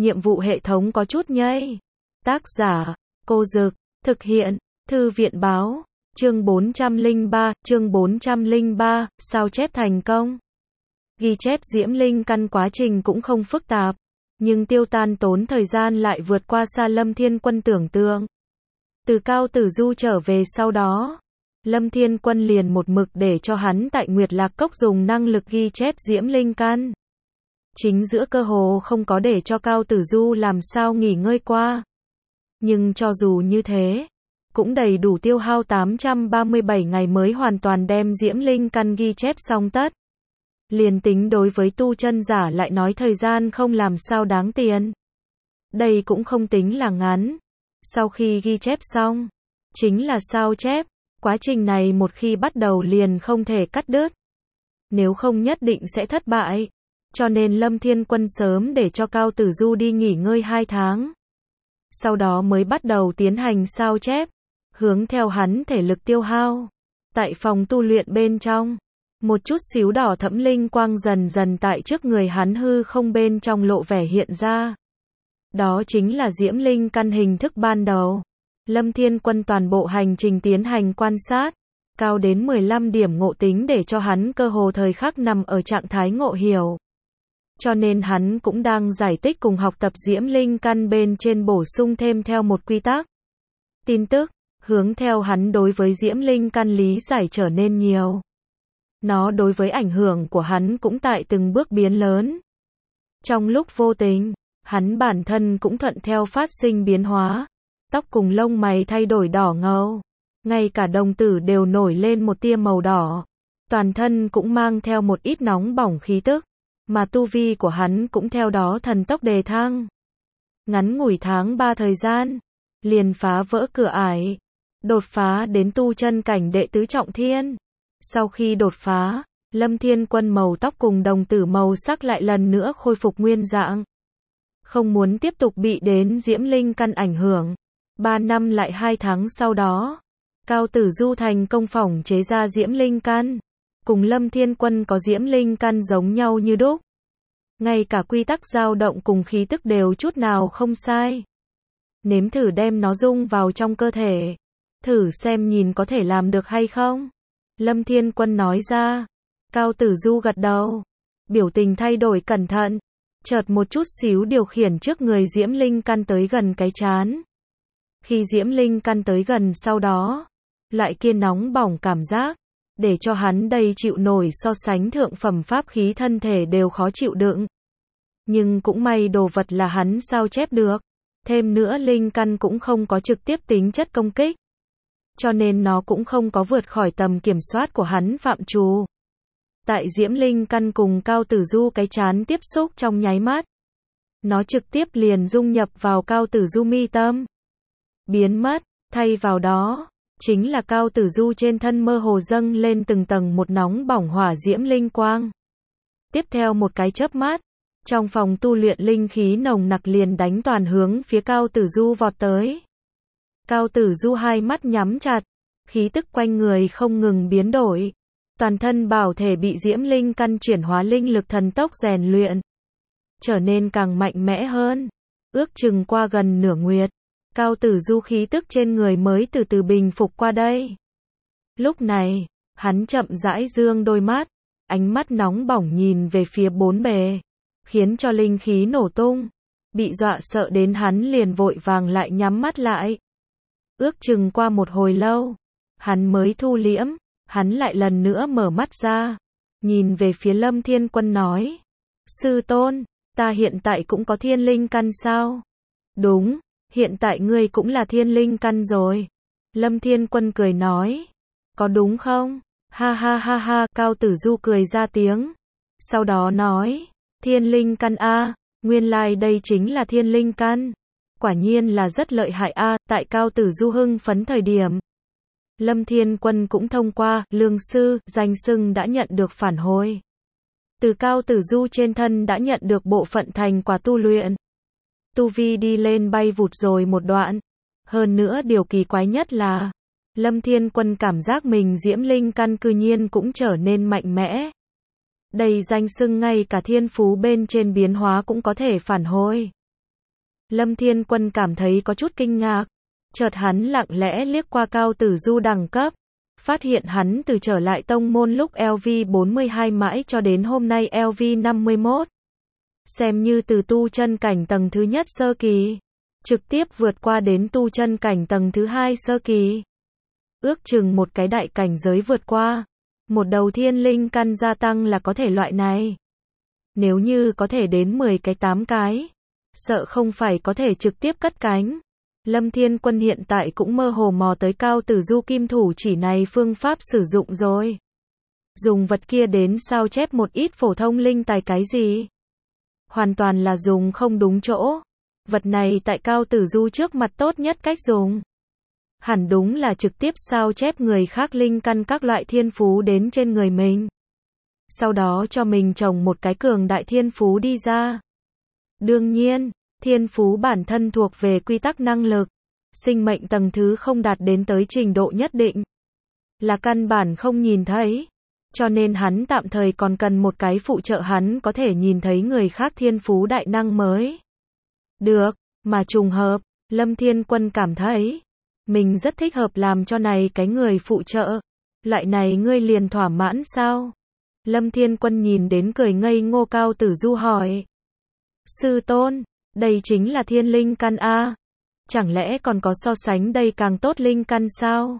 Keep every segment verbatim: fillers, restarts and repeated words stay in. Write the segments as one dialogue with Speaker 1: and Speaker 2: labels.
Speaker 1: nhiệm vụ hệ thống có chút nhây. Tác giả, Cô Dực, thực hiện, Thư viện Báo, chương bốn trăm lẻ ba, chương bốn trăm lẻ ba, sao chép thành công. Ghi chép diễm linh căn quá trình cũng không phức tạp, nhưng tiêu tan tốn thời gian lại vượt qua xa Lâm Thiên Quân tưởng tượng. Từ Cao Tử Du trở về sau đó, Lâm Thiên Quân liền một mực để cho hắn tại Nguyệt Lạc Cốc dùng năng lực ghi chép diễm linh căn. Chính giữa cơ hồ không có để cho Cao Tử Du làm sao nghỉ ngơi qua. Nhưng cho dù như thế, cũng đầy đủ tiêu hao tám trăm ba mươi bảy ngày mới hoàn toàn đem diễm linh căn ghi chép xong tất. Liền tính đối với tu chân giả lại nói thời gian không làm sao đáng tiền. Đây cũng không tính là ngắn. Sau khi ghi chép xong, chính là sao chép. Quá trình này một khi bắt đầu liền không thể cắt đứt. Nếu không nhất định sẽ thất bại. Cho nên Lâm Thiên Quân sớm để cho Cao Tử Du đi nghỉ ngơi hai tháng. Sau đó mới bắt đầu tiến hành sao chép. Hướng theo hắn thể lực tiêu hao. Tại phòng tu luyện bên trong, một chút xíu đỏ thẫm linh quang dần dần tại trước người hắn hư không bên trong lộ vẻ hiện ra. Đó chính là diễm linh căn hình thức ban đầu. Lâm Thiên Quân toàn bộ hành trình tiến hành quan sát, cao đến mười lăm điểm ngộ tính để cho hắn cơ hồ thời khắc nằm ở trạng thái ngộ hiểu. Cho nên hắn cũng đang giải tích cùng học tập diễm linh căn bên trên bổ sung thêm theo một quy tắc. Tin tức, hướng theo hắn đối với diễm linh căn lý giải trở nên nhiều. Nó đối với ảnh hưởng của hắn cũng tại từng bước biến lớn. Trong lúc vô tình, hắn bản thân cũng thuận theo phát sinh biến hóa. Tóc cùng lông mày thay đổi đỏ ngầu. Ngay cả đồng tử đều nổi lên một tia màu đỏ. Toàn thân cũng mang theo một ít nóng bỏng khí tức. Mà tu vi của hắn cũng theo đó thần tốc đề thăng. Ngắn ngủi tháng ba thời gian, liền phá vỡ cửa ải. Đột phá đến tu chân cảnh đệ tứ trọng thiên. Sau khi đột phá, Lâm Thiên Quân màu tóc cùng đồng tử màu sắc lại lần nữa khôi phục nguyên dạng. Không muốn tiếp tục bị đến diễm linh căn ảnh hưởng. Ba năm lại hai tháng sau đó, Cao Tử Du thành công phỏng chế ra diễm linh căn. Cùng Lâm Thiên Quân có diễm linh căn giống nhau như đúc. Ngay cả quy tắc dao động cùng khí tức đều chút nào không sai. Nếm thử đem nó dung vào trong cơ thể. Thử xem nhìn có thể làm được hay không. Lâm Thiên Quân nói ra. Cao Tử Du gật đầu. Biểu tình thay đổi cẩn thận. Chợt một chút xíu điều khiển trước người diễm linh căn tới gần cái trán. Khi diễm linh căn tới gần sau đó, loại kia nóng bỏng cảm giác, để cho hắn đây chịu nổi so sánh thượng phẩm pháp khí thân thể đều khó chịu đựng. Nhưng cũng may đồ vật là hắn sao chép được. Thêm nữa linh căn cũng không có trực tiếp tính chất công kích. Cho nên nó cũng không có vượt khỏi tầm kiểm soát của hắn phạm trù. Tại diễm linh căn cùng Cao Tử Du cái trán tiếp xúc trong nháy mắt. Nó trực tiếp liền dung nhập vào Cao Tử Du mi tâm. Biến mất, thay vào đó, chính là Cao Tử Du trên thân mơ hồ dâng lên từng tầng một nóng bỏng hỏa diễm linh quang. Tiếp theo một cái chớp mắt, trong phòng tu luyện linh khí nồng nặc liền đánh toàn hướng phía Cao Tử Du vọt tới. Cao Tử Du hai mắt nhắm chặt, khí tức quanh người không ngừng biến đổi. Toàn thân bảo thể bị diễm linh căn chuyển hóa linh lực thần tốc rèn luyện. Trở nên càng mạnh mẽ hơn. Ước chừng qua gần nửa nguyệt. Cao Tử Du khí tức trên người mới từ từ bình phục qua đây. Lúc này, hắn chậm rãi dương đôi mắt, ánh mắt nóng bỏng nhìn về phía bốn bề, khiến cho linh khí nổ tung. Bị dọa sợ đến hắn liền vội vàng lại nhắm mắt lại. Ước chừng qua một hồi lâu, hắn mới thu liễm, hắn lại lần nữa mở mắt ra, nhìn về phía Lâm Thiên Quân nói: Sư tôn, ta hiện tại cũng có thiên linh căn sao? Đúng. Hiện tại ngươi cũng là thiên linh căn rồi. Lâm Thiên Quân cười nói. Có đúng không? Ha ha ha ha, Cao Tử Du cười ra tiếng. Sau đó nói. Thiên linh căn a, nguyên lai like đây chính là thiên linh căn. Quả nhiên là rất lợi hại a, tại Cao Tử Du hưng phấn thời điểm. Lâm Thiên Quân cũng thông qua, lương sư, danh xưng đã nhận được phản hồi. Từ Cao Tử Du trên thân đã nhận được bộ phận thành quả tu luyện. Tu vi đi lên bay vụt rồi một đoạn. Hơn nữa điều kỳ quái nhất là, Lâm Thiên Quân cảm giác mình diễm linh căn cư nhiên cũng trở nên mạnh mẽ. Đây danh xưng ngay cả thiên phú bên trên biến hóa cũng có thể phản hồi. Lâm Thiên Quân cảm thấy có chút kinh ngạc. Chợt hắn lặng lẽ liếc qua Cao Tử Du đẳng cấp. Phát hiện hắn từ trở lại tông môn lúc L V bốn mươi hai mãi cho đến hôm nay L V năm mươi mốt. Xem như từ tu chân cảnh tầng thứ nhất sơ kỳ. Trực tiếp vượt qua đến tu chân cảnh tầng thứ hai sơ kỳ. Ước chừng một cái đại cảnh giới vượt qua. Một đầu thiên linh căn gia tăng là có thể loại này. Nếu như có thể đến mười cái tám cái. Sợ không phải có thể trực tiếp cất cánh. Lâm Thiên Quân hiện tại cũng mơ hồ mò tới Cao Tử Du kim thủ chỉ này phương pháp sử dụng rồi. Dùng vật kia đến sao chép một ít phổ thông linh tài cái gì? Hoàn toàn là dùng không đúng chỗ. Vật này tại Cao Tử Du trước mặt tốt nhất cách dùng. Hẳn đúng là trực tiếp sao chép người khác linh căn các loại thiên phú đến trên người mình. Sau đó cho mình trồng một cái cường đại thiên phú đi ra. Đương nhiên, thiên phú bản thân thuộc về quy tắc năng lực. Sinh mệnh tầng thứ không đạt đến tới trình độ nhất định. Là căn bản không nhìn thấy. Cho nên hắn tạm thời còn cần một cái phụ trợ hắn có thể nhìn thấy người khác thiên phú đại năng mới. Được, mà trùng hợp, Lâm Thiên Quân cảm thấy. Mình rất thích hợp làm cho này cái người phụ trợ. Loại này ngươi liền thỏa mãn sao? Lâm Thiên Quân nhìn đến cười ngây ngô Cao Tử Du hỏi. Sư tôn, đây chính là thiên linh căn A. Chẳng lẽ còn có so sánh đây càng tốt linh căn sao?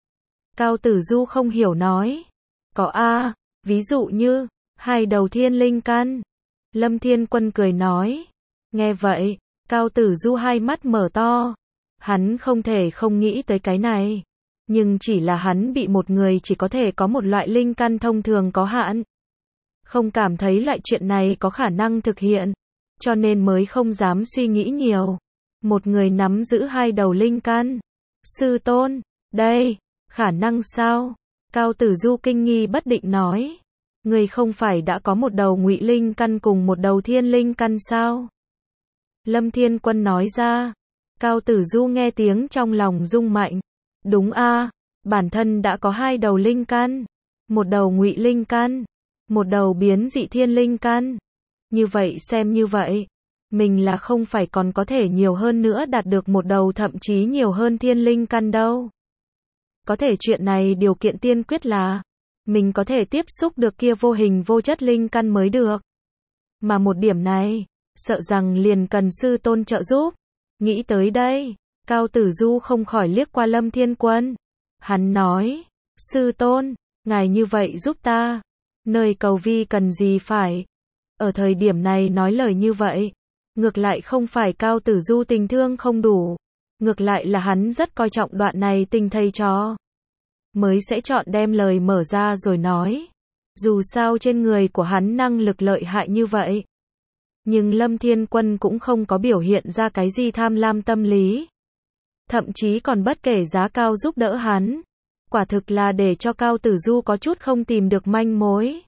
Speaker 1: Cao Tử Du không hiểu nói. Có A, ví dụ như, hai đầu thiên linh căn. Lâm Thiên Quân cười nói. Nghe vậy, Cao Tử Du hai mắt mở to. Hắn không thể không nghĩ tới cái này. Nhưng chỉ là hắn bị một người chỉ có thể có một loại linh căn thông thường có hạn. Không cảm thấy loại chuyện này có khả năng thực hiện. Cho nên mới không dám suy nghĩ nhiều. Một người nắm giữ hai đầu linh căn. Sư tôn, đây, khả năng sao? Cao Tử Du kinh nghi bất định nói. Người không phải đã có một đầu ngụy linh căn cùng một đầu thiên linh căn sao? Lâm Thiên Quân nói ra. Cao Tử Du nghe tiếng trong lòng rung mạnh. Đúng a, bản thân đã có hai đầu linh căn. Một đầu ngụy linh căn. Một đầu biến dị thiên linh căn. Như vậy xem như vậy. Mình là không phải còn có thể nhiều hơn nữa đạt được một đầu thậm chí nhiều hơn thiên linh căn đâu. Có thể chuyện này điều kiện tiên quyết là mình có thể tiếp xúc được kia vô hình vô chất linh căn mới được. Mà một điểm này, sợ rằng liền cần sư tôn trợ giúp. Nghĩ tới đây, Cao Tử Du không khỏi liếc qua Lâm Thiên Quân. Hắn nói, sư tôn, ngài như vậy giúp ta. Nơi cầu vi cần gì phải. Ở thời điểm này nói lời như vậy. Ngược lại không phải Cao Tử Du tình thương không đủ. Ngược lại là hắn rất coi trọng đoạn này tình thầy trò. Mới sẽ chọn đem lời mở ra rồi nói. Dù sao trên người của hắn năng lực lợi hại như vậy. Nhưng Lâm Thiên Quân cũng không có biểu hiện ra cái gì tham lam tâm lý. Thậm chí còn bất kể giá cao giúp đỡ hắn. Quả thực là để cho Cao Tử Du có chút không tìm được manh mối.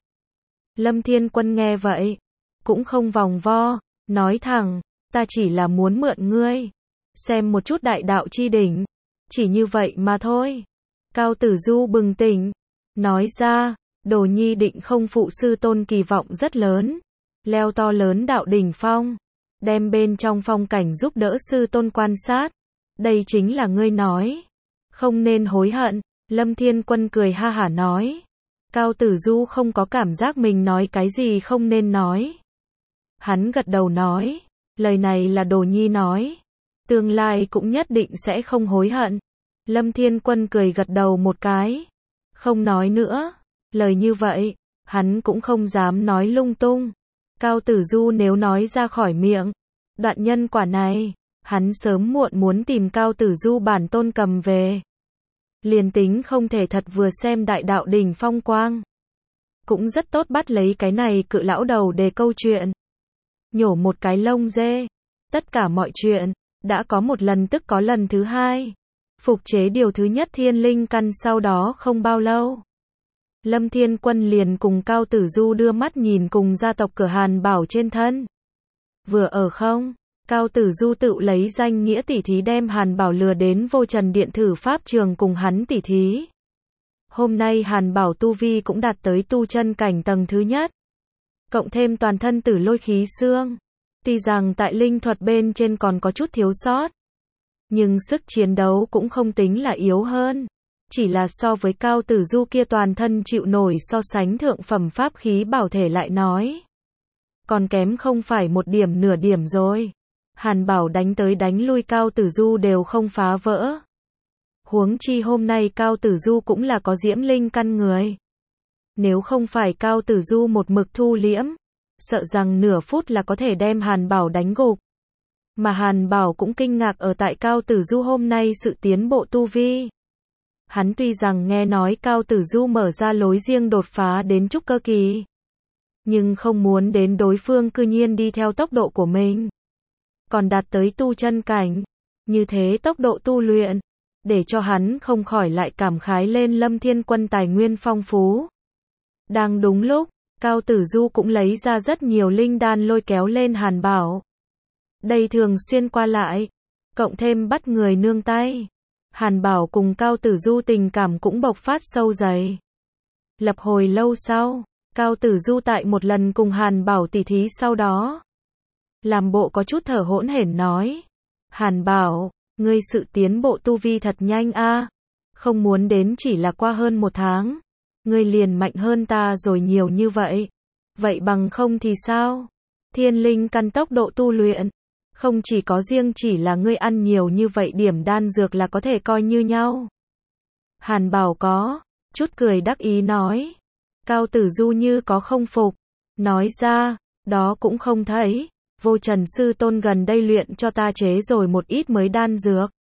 Speaker 1: Lâm Thiên Quân nghe vậy. Cũng không vòng vo. Nói thẳng, ta chỉ là muốn mượn ngươi. Xem một chút đại đạo chi đỉnh. Chỉ như vậy mà thôi. Cao Tử Du bừng tỉnh. Nói ra, Đồ Nhi định không phụ sư tôn kỳ vọng rất lớn. Leo to lớn đạo đỉnh phong. Đem bên trong phong cảnh giúp đỡ sư tôn quan sát. Đây chính là ngươi nói. Không nên hối hận. Lâm Thiên Quân cười ha hả nói. Cao Tử Du không có cảm giác mình nói cái gì không nên nói. Hắn gật đầu nói. Lời này là Đồ Nhi nói. Tương lai cũng nhất định sẽ không hối hận. Lâm Thiên Quân cười gật đầu một cái. Không nói nữa. Lời như vậy, hắn cũng không dám nói lung tung. Cao Tử Du nếu nói ra khỏi miệng. Đoạn nhân quả này, hắn sớm muộn muốn tìm Cao Tử Du bản tôn cầm về. Liền tính không thể thật vừa xem đại đạo đỉnh phong quang. Cũng rất tốt bắt lấy cái này cự lão đầu để câu chuyện. Nhổ một cái lông dê. Tất cả mọi chuyện, đã có một lần tức có lần thứ hai. Phục chế điều thứ nhất thiên linh căn sau đó không bao lâu. Lâm Thiên Quân liền cùng Cao Tử Du đưa mắt nhìn cùng gia tộc cửa Hàn Bảo trên thân. Vừa ở không, Cao Tử Du tự lấy danh nghĩa tỉ thí đem Hàn Bảo lừa đến vô trần điện thử pháp trường cùng hắn tỉ thí. Hôm nay Hàn Bảo tu vi cũng đạt tới tu chân cảnh tầng thứ nhất. Cộng thêm toàn thân tử lôi khí xương. Tuy rằng tại linh thuật bên trên còn có chút thiếu sót, nhưng sức chiến đấu cũng không tính là yếu hơn. Chỉ là so với Cao Tử Du kia toàn thân chịu nổi so sánh thượng phẩm pháp khí bảo thể lại nói. Còn kém không phải một điểm nửa điểm rồi. Hàn Bảo đánh tới đánh lui Cao Tử Du đều không phá vỡ. Huống chi hôm nay Cao Tử Du cũng là có diễm linh căn người. Nếu không phải Cao Tử Du một mực thu liễm, sợ rằng nửa phút là có thể đem Hàn Bảo đánh gục. Mà Hàn Bảo cũng kinh ngạc ở tại Cao Tử Du hôm nay sự tiến bộ tu vi. Hắn tuy rằng nghe nói Cao Tử Du mở ra lối riêng đột phá đến trúc cơ kỳ, nhưng không muốn đến đối phương cư nhiên đi theo tốc độ của mình, còn đạt tới tu chân cảnh. Như thế tốc độ tu luyện, để cho hắn không khỏi lại cảm khái lên Lâm Thiên Quân tài nguyên phong phú. Đang đúng lúc, Cao Tử Du cũng lấy ra rất nhiều linh đan lôi kéo lên Hàn Bảo. Đây thường xuyên qua lại, cộng thêm bắt người nương tay. Hàn Bảo cùng Cao Tử Du tình cảm cũng bộc phát sâu dày. Lập hồi lâu sau, Cao Tử Du tại một lần cùng Hàn Bảo tỉ thí sau đó, làm bộ có chút thở hỗn hển nói. Hàn Bảo, ngươi sự tiến bộ tu vi thật nhanh a, không muốn đến chỉ là qua hơn một tháng, ngươi liền mạnh hơn ta rồi nhiều như vậy. Vậy bằng không thì sao? Thiên linh căn tốc độ tu luyện, không chỉ có riêng chỉ là ngươi ăn nhiều như vậy điểm đan dược là có thể coi như nhau. Hàn Bảo có chút cười đắc ý nói. Cao Tử Du như có không phục, nói ra, đó cũng không thấy, Vô Trần sư tôn gần đây luyện cho ta chế rồi một ít mới đan dược.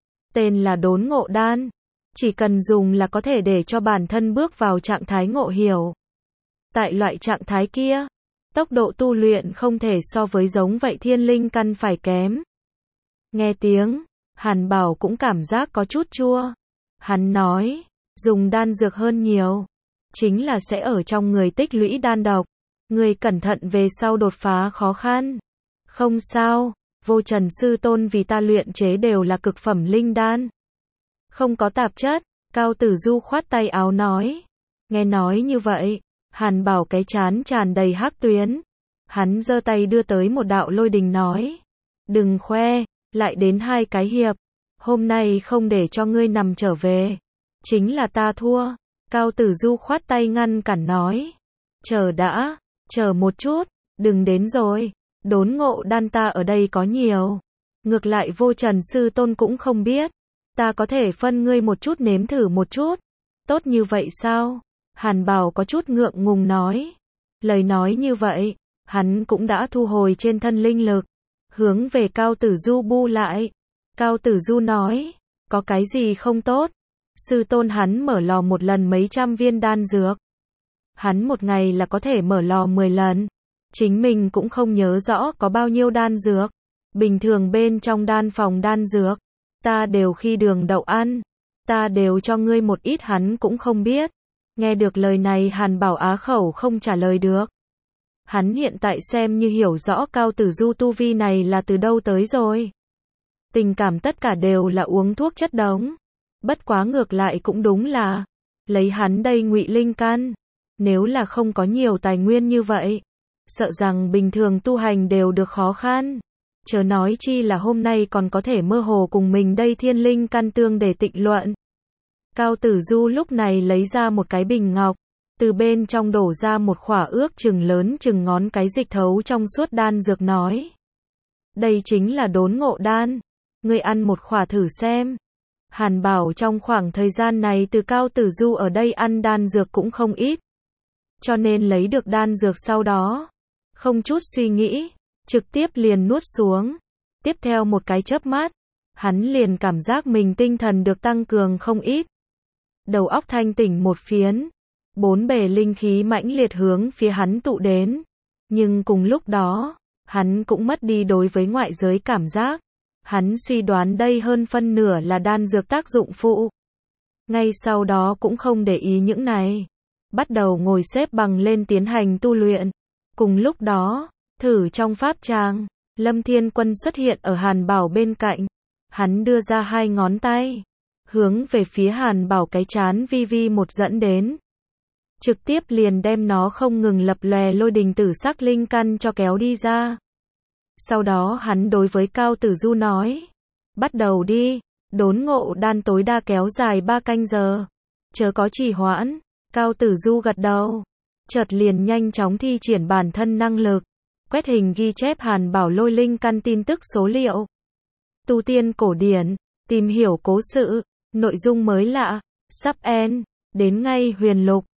Speaker 1: Tên là Đốn Ngộ Đan, chỉ cần dùng là có thể để cho bản thân bước vào trạng thái ngộ hiểu. Tại loại trạng thái kia, tốc độ tu luyện không thể so với giống vậy thiên linh căn phải kém. Nghe tiếng, Hàn Bảo cũng cảm giác có chút chua. Hắn nói, dùng đan dược hơn nhiều, chính là sẽ ở trong người tích lũy đan độc. Người cẩn thận về sau đột phá khó khăn. Không sao, Vô Trần sư tôn vì ta luyện chế đều là cực phẩm linh đan, không có tạp chất. Cao Tử Du khoát tay áo nói. Nghe nói như vậy, Hàn Bảo cái trán tràn đầy hắc tuyến. Hắn giơ tay đưa tới một đạo lôi đình nói. Đừng khoe, lại đến hai cái hiệp. Hôm nay không để cho ngươi nằm trở về, chính là ta thua. Cao Tử Du khoát tay ngăn cản nói. Chờ đã, chờ một chút, đừng đến rồi. Đốn ngộ đan ta ở đây có nhiều. Ngược lại Vô Trần sư tôn cũng không biết. Ta có thể phân ngươi một chút nếm thử một chút. Tốt như vậy sao? Hàn Bảo có chút ngượng ngùng nói. Lời nói như vậy, hắn cũng đã thu hồi trên thân linh lực, hướng về Cao Tử Du bu lại. Cao Tử Du nói, có cái gì không tốt? Sư tôn hắn mở lò một lần mấy trăm viên đan dược. Hắn một ngày là có thể mở lò mười lần. Chính mình cũng không nhớ rõ có bao nhiêu đan dược. Bình thường bên trong đan phòng đan dược, ta đều khi đường đậu ăn. Ta đều cho ngươi một ít hắn cũng không biết. Nghe được lời này Hàn Bảo á khẩu không trả lời được. Hắn hiện tại xem như hiểu rõ Cao Tử Du tu vi này là từ đâu tới rồi. Tình cảm tất cả đều là uống thuốc chất đống. Bất quá ngược lại cũng đúng là, lấy hắn đây ngụy linh căn, nếu là không có nhiều tài nguyên như vậy, sợ rằng bình thường tu hành đều được khó khăn. Chớ nói chi là hôm nay còn có thể mơ hồ cùng mình đây thiên linh căn tương để tịnh luận. Cao Tử Du lúc này lấy ra một cái bình ngọc, từ bên trong đổ ra một khỏa ước chừng lớn chừng ngón cái dịch thấu trong suốt đan dược nói. Đây chính là Đốn Ngộ Đan, ngươi ăn một khỏa thử xem. Hàn Bảo trong khoảng thời gian này từ Cao Tử Du ở đây ăn đan dược cũng không ít, cho nên lấy được đan dược sau đó, không chút suy nghĩ, trực tiếp liền nuốt xuống. Tiếp theo một cái chớp mắt, hắn liền cảm giác mình tinh thần được tăng cường không ít. Đầu óc thanh tỉnh một phiến, bốn bề linh khí mãnh liệt hướng phía hắn tụ đến. Nhưng cùng lúc đó, hắn cũng mất đi đối với ngoại giới cảm giác. Hắn suy đoán đây hơn phân nửa là đan dược tác dụng phụ. Ngay sau đó cũng không để ý những này, bắt đầu ngồi xếp bằng lên tiến hành tu luyện. Cùng lúc đó, thử trong pháp tràng, Lâm Thiên Quân xuất hiện ở Hàn Bảo bên cạnh. Hắn đưa ra hai ngón tay, hướng về phía Hàn Bảo cái chán vi vi một dẫn đến. Trực tiếp liền đem nó không ngừng lập lòe lôi đình tử sắc linh căn cho kéo đi ra. Sau đó hắn đối với Cao Tử Du nói. Bắt đầu đi, đốn ngộ đan tối đa kéo dài ba canh giờ. Chớ có trì hoãn. Cao Tử Du gật đầu. Chợt liền nhanh chóng thi triển bản thân năng lực. Quét hình ghi chép Hàn Bảo Lôi linh căn tin tức số liệu. Tu tiên cổ điển, tìm hiểu cố sự, nội dung mới lạ, sắp end, đến ngay huyền lục.